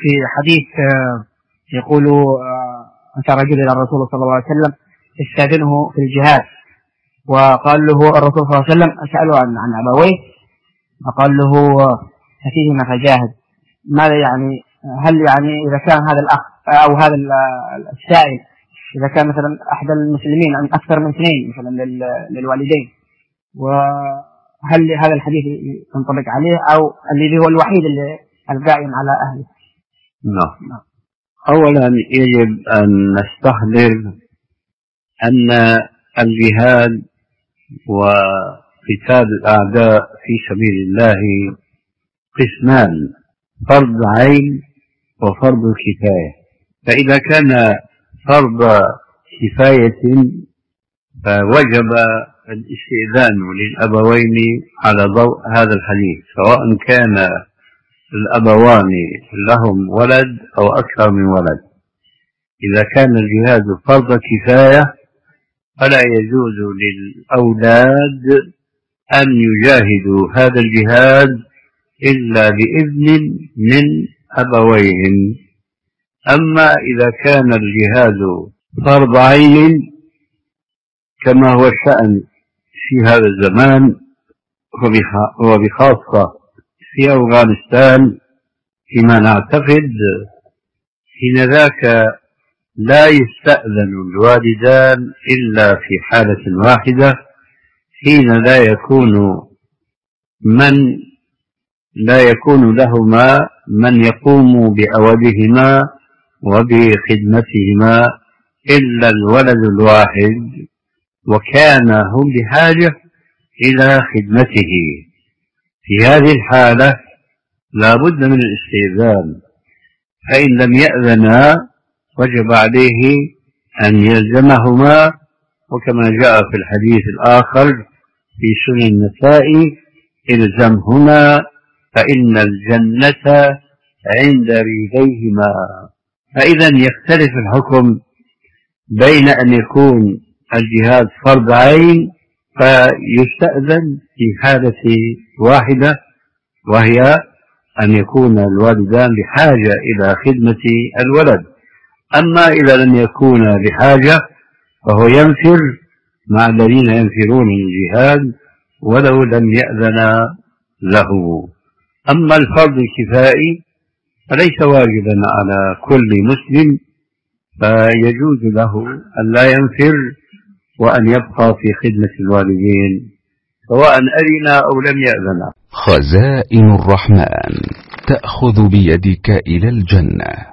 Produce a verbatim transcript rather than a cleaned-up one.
في حديث يقول أتى رجل إلى الرسول صلى الله عليه وسلم استأذنه في الجهاد، وقال له الرسول صلى الله عليه وسلم أسأله عن عن أبويه، فقال له ففيهما فجاهد. ماذا يعني؟ هل يعني إذا كان هذا الأخ أو هذا السائل إذا كان مثلا أحد المسلمين عن أكثر من اثنين مثلا للوالدين، وهل هذا الحديث ينطبق عليه أو الذي هو الوحيد اللي القائم على أهله؟ نعم. نعم. أولا يجب أن نستحضر أن الجهاد وقتال الأعداء في سبيل الله قسمان: فرض عين وفرض كفاية. فإذا كان فرض كفاية فوجب الاستئذان للأبوين على ضوء هذا الحديث، سواء كان الأبوان لهم ولد أو أكثر من ولد. إذا كان الجهاد فرض كفاية فلا يجوز للأولاد أن يجاهدوا هذا الجهاد إلا بإذن من أبويهم. أما إذا كان الجهاد فرض عين كما هو الشأن في هذا الزمان وبخاصة في أفغانستان فيما نعتقد، حين ذاك لا يستأذن الوالدان إلا في حالة واحدة، حين لا يكون من لا يكون لهما من يقوم بأولهما وبخدمتهما إلا الولد الواحد، وكان هم بحاجة إلى خدمته. في هذه الحالة لا بد من الاستئذان، فإن لم يأذنا وجب عليه أن يلزمهما، وكما جاء في الحديث الآخر في سنن النساء: الزمهما فإن الجنة عند رجليهما. فإذا يختلف الحكم بين أن يكون الجهاد فرض عين فيستأذن في حالة واحدة، وهي أن يكون الوالدان بحاجة إلى خدمة الولد. أما إذا لم يكون بحاجة فهو ينفر مع الذين ينفرون الجهاد ولو لم يأذن له. أما الفرض الكفائي فليس واجبا على كل مسلم، فيجوز له أن لا ينفر وأن يبقى في خدمة الوالدين سواء أذن أو لم يأذن. خزائن الرحمن تأخذ بيدك إلى الجنة.